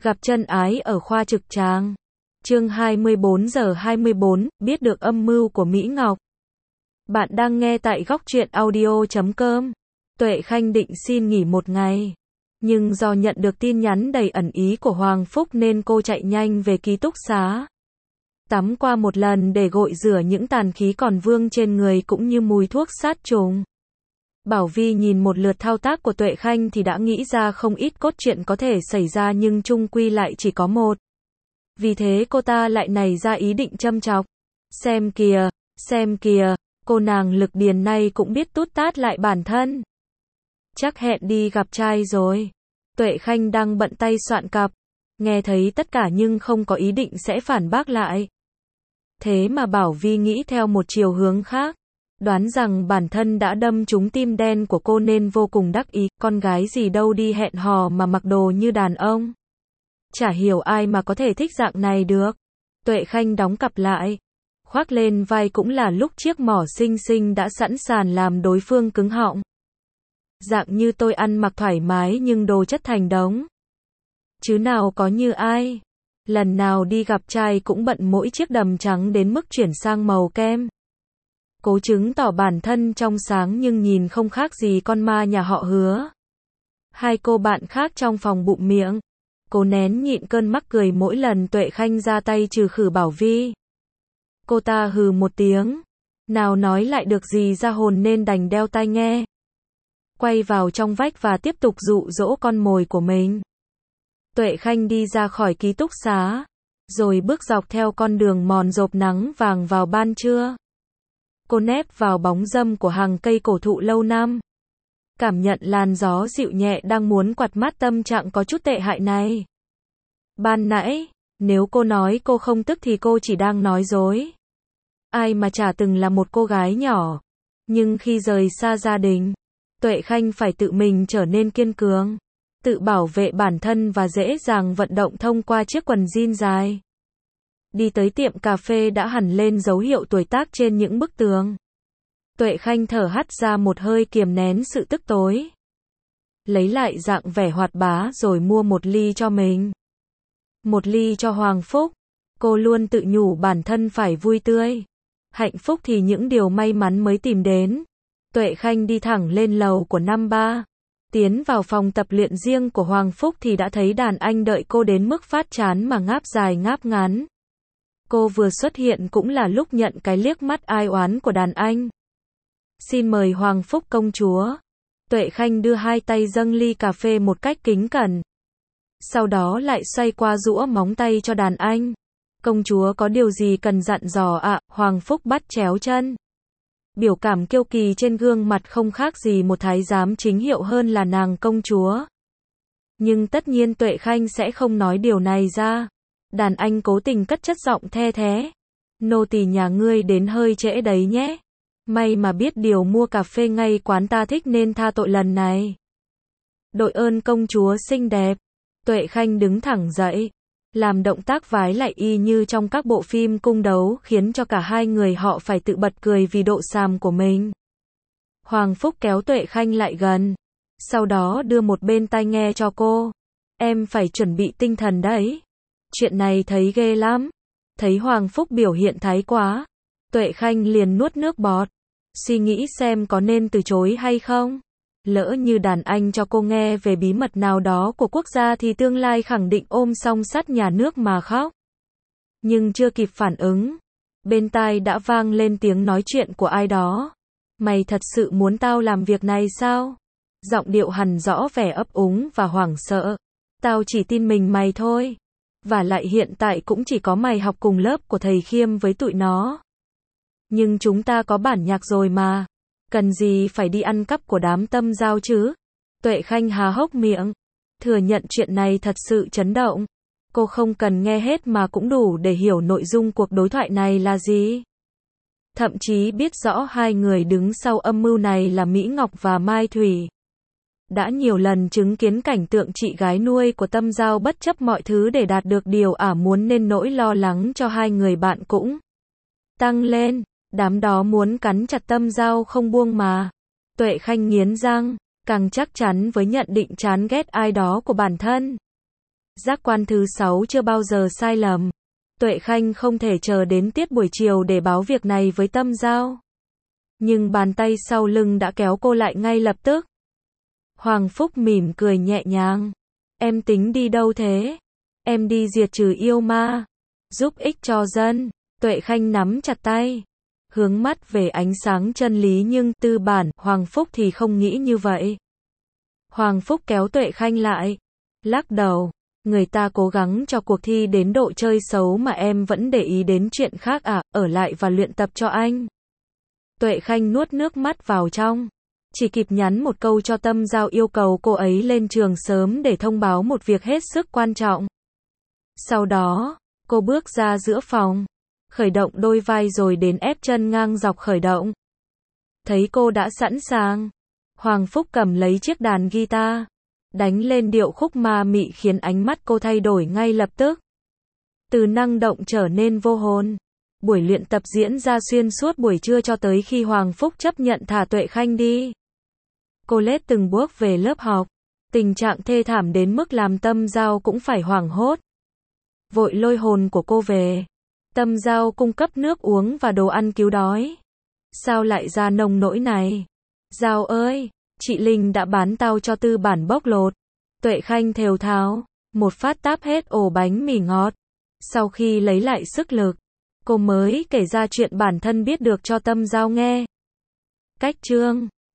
Gặp chân ái ở khoa trực tràng. Chương 24:24, biết được âm mưu của Mỹ Ngọc. Bạn đang nghe tại Góc Truyện Audio.com. Tuệ Khanh định xin nghỉ một ngày, nhưng do nhận được tin nhắn đầy ẩn ý của Hoàng Phúc nên cô chạy nhanh về ký túc xá. Tắm qua một lần để gội rửa những tàn khí còn vương trên người cũng như mùi thuốc sát trùng. Bảo Vi nhìn một lượt thao tác của Tuệ Khanh thì đã nghĩ ra không ít cốt truyện có thể xảy ra nhưng chung quy lại chỉ có một. Vì thế cô ta lại nảy ra ý định châm chọc. Xem kìa, cô nàng Lực Điền này cũng biết tút tát lại bản thân. Chắc hẹn đi gặp trai rồi. Tuệ Khanh đang bận tay soạn cặp, nghe thấy tất cả nhưng không có ý định sẽ phản bác lại. Thế mà Bảo Vi nghĩ theo một chiều hướng khác, đoán rằng bản thân đã đâm trúng tim đen của cô nên vô cùng đắc ý, con gái gì đâu đi hẹn hò mà mặc đồ như đàn ông. Chả hiểu ai mà có thể thích dạng này được. Tuệ Khanh đóng cặp lại, khoác lên vai cũng là lúc chiếc mỏ xinh xinh đã sẵn sàng làm đối phương cứng họng. Dạng như tôi ăn mặc thoải mái nhưng đồ chất thành đống. Chứ nào có như ai. Lần nào đi gặp trai cũng bận mỗi chiếc đầm trắng đến mức chuyển sang màu kem. Cố chứng tỏ bản thân trong sáng nhưng nhìn không khác gì con ma nhà họ Hứa. Hai cô bạn khác trong phòng bụm miệng. Cô nén nhịn cơn mắc cười mỗi lần Tuệ Khanh ra tay trừ khử Bảo Vi. Cô ta hừ một tiếng, nào nói lại được gì ra hồn nên đành đeo tai nghe. Quay vào trong vách và tiếp tục dụ dỗ con mồi của mình. Tuệ Khanh đi ra khỏi ký túc xá, rồi bước dọc theo con đường mòn rộp nắng vàng vào ban trưa. Cô nép vào bóng râm của hàng cây cổ thụ lâu năm, cảm nhận làn gió dịu nhẹ đang muốn quạt mát tâm trạng có chút tệ hại này. Ban nãy, nếu cô nói cô không tức thì cô chỉ đang nói dối. Ai mà chả từng là một cô gái nhỏ. Nhưng khi rời xa gia đình, Tuệ Khanh phải tự mình trở nên kiên cường, tự bảo vệ bản thân và dễ dàng vận động thông qua chiếc quần jean dài. Đi tới tiệm cà phê đã hẳn lên dấu hiệu tuổi tác trên những bức tường. Tuệ Khanh thở hắt ra một hơi kiềm nén sự tức tối. Lấy lại dạng vẻ hoạt bá rồi mua một ly cho mình. Một ly cho Hoàng Phúc. Cô luôn tự nhủ bản thân phải vui tươi. Hạnh phúc thì những điều may mắn mới tìm đến. Tuệ Khanh đi thẳng lên lầu của năm ba. Tiến vào phòng tập luyện riêng của Hoàng Phúc thì đã thấy đàn anh đợi cô đến mức phát chán mà ngáp dài ngáp ngắn. Cô vừa xuất hiện cũng là lúc nhận cái liếc mắt ai oán của đàn anh. Xin mời Hoàng Phúc công chúa. Tuệ Khanh đưa hai tay dâng ly cà phê một cách kính cẩn. Sau đó lại xoay qua giũa móng tay cho đàn anh. Công chúa có điều gì cần dặn dò ạ? Hoàng Phúc bắt chéo chân. Biểu cảm kiêu kỳ trên gương mặt không khác gì một thái giám chính hiệu hơn là nàng công chúa. Nhưng tất nhiên Tuệ Khanh sẽ không nói điều này ra. Đàn anh cố tình cất chất giọng the thé. Nô tỳ nhà ngươi đến hơi trễ đấy nhé. May mà biết điều mua cà phê ngay quán ta thích nên tha tội lần này. Đội ơn công chúa xinh đẹp. Tuệ Khanh đứng thẳng dậy, làm động tác vái lại y như trong các bộ phim cung đấu khiến cho cả hai người họ phải tự bật cười vì độ xàm của mình. Hoàng Phúc kéo Tuệ Khanh lại gần, sau đó đưa một bên tai nghe cho cô. Em phải chuẩn bị tinh thần đấy. Chuyện này thấy ghê lắm. Thấy Hoàng Phúc biểu hiện thái quá, Tuệ Khanh liền nuốt nước bọt, suy nghĩ xem có nên từ chối hay không. Lỡ như đàn anh cho cô nghe về bí mật nào đó của quốc gia thì tương lai khẳng định ôm song sắt nhà nước mà khóc. Nhưng chưa kịp phản ứng, bên tai đã vang lên tiếng nói chuyện của ai đó. Mày thật sự muốn tao làm việc này sao? Giọng điệu hằn rõ vẻ ấp úng và hoảng sợ. Tao chỉ tin mình mày thôi. Và lại hiện tại cũng chỉ có mày học cùng lớp của thầy Khiêm với tụi nó. Nhưng chúng ta có bản nhạc rồi mà. Cần gì phải đi ăn cắp của đám tâm giao chứ? Tuệ Khanh há hốc miệng. Thừa nhận chuyện này thật sự chấn động. Cô không cần nghe hết mà cũng đủ để hiểu nội dung cuộc đối thoại này là gì. Thậm chí biết rõ hai người đứng sau âm mưu này là Mỹ Ngọc và Mai Thủy. Đã nhiều lần chứng kiến cảnh tượng chị gái nuôi của Tâm Giao bất chấp mọi thứ để đạt được điều ả muốn nên nỗi lo lắng cho hai người bạn cũng tăng lên. Đám đó muốn cắn chặt Tâm Giao không buông mà. Tuệ Khanh nghiến răng, càng chắc chắn với nhận định chán ghét ai đó của bản thân. Giác quan thứ 6 chưa bao giờ sai lầm. Tuệ Khanh không thể chờ đến tiết buổi chiều để báo việc này với Tâm Giao. Nhưng bàn tay sau lưng đã kéo cô lại ngay lập tức. Hoàng Phúc mỉm cười nhẹ nhàng. Em tính đi đâu thế? Em đi diệt trừ yêu ma, giúp ích cho dân. Tuệ Khanh nắm chặt tay, hướng mắt về ánh sáng chân lý, nhưng tư bản, Hoàng Phúc thì không nghĩ như vậy. Hoàng Phúc kéo Tuệ Khanh lại, lắc đầu. Người ta cố gắng cho cuộc thi đến độ chơi xấu mà em vẫn để ý đến chuyện khác à, ở lại và luyện tập cho anh. Tuệ Khanh nuốt nước mắt vào trong, chỉ kịp nhắn một câu cho Tâm Giao yêu cầu cô ấy lên trường sớm để thông báo một việc hết sức quan trọng. Sau đó, cô bước ra giữa phòng, khởi động đôi vai rồi đến ép chân ngang dọc khởi động. Thấy cô đã sẵn sàng, Hoàng Phúc cầm lấy chiếc đàn guitar, đánh lên điệu khúc ma mị khiến ánh mắt cô thay đổi ngay lập tức. Từ năng động trở nên vô hồn. Buổi luyện tập diễn ra xuyên suốt buổi trưa cho tới khi Hoàng Phúc chấp nhận thả Tuệ Khanh đi. Cô lết từng bước về lớp học. Tình trạng thê thảm đến mức làm Tâm Giao cũng phải hoảng hốt. Vội lôi hồn của cô về. Tâm Giao cung cấp nước uống và đồ ăn cứu đói. Sao lại ra nông nỗi này? Giao ơi, chị Linh đã bán tao cho tư bản bóc lột. Tuệ Khanh thều thào, một phát táp hết ổ bánh mì ngọt. Sau khi lấy lại sức lực, cô mới kể ra chuyện bản thân biết được cho Tâm Giao nghe. Cách chương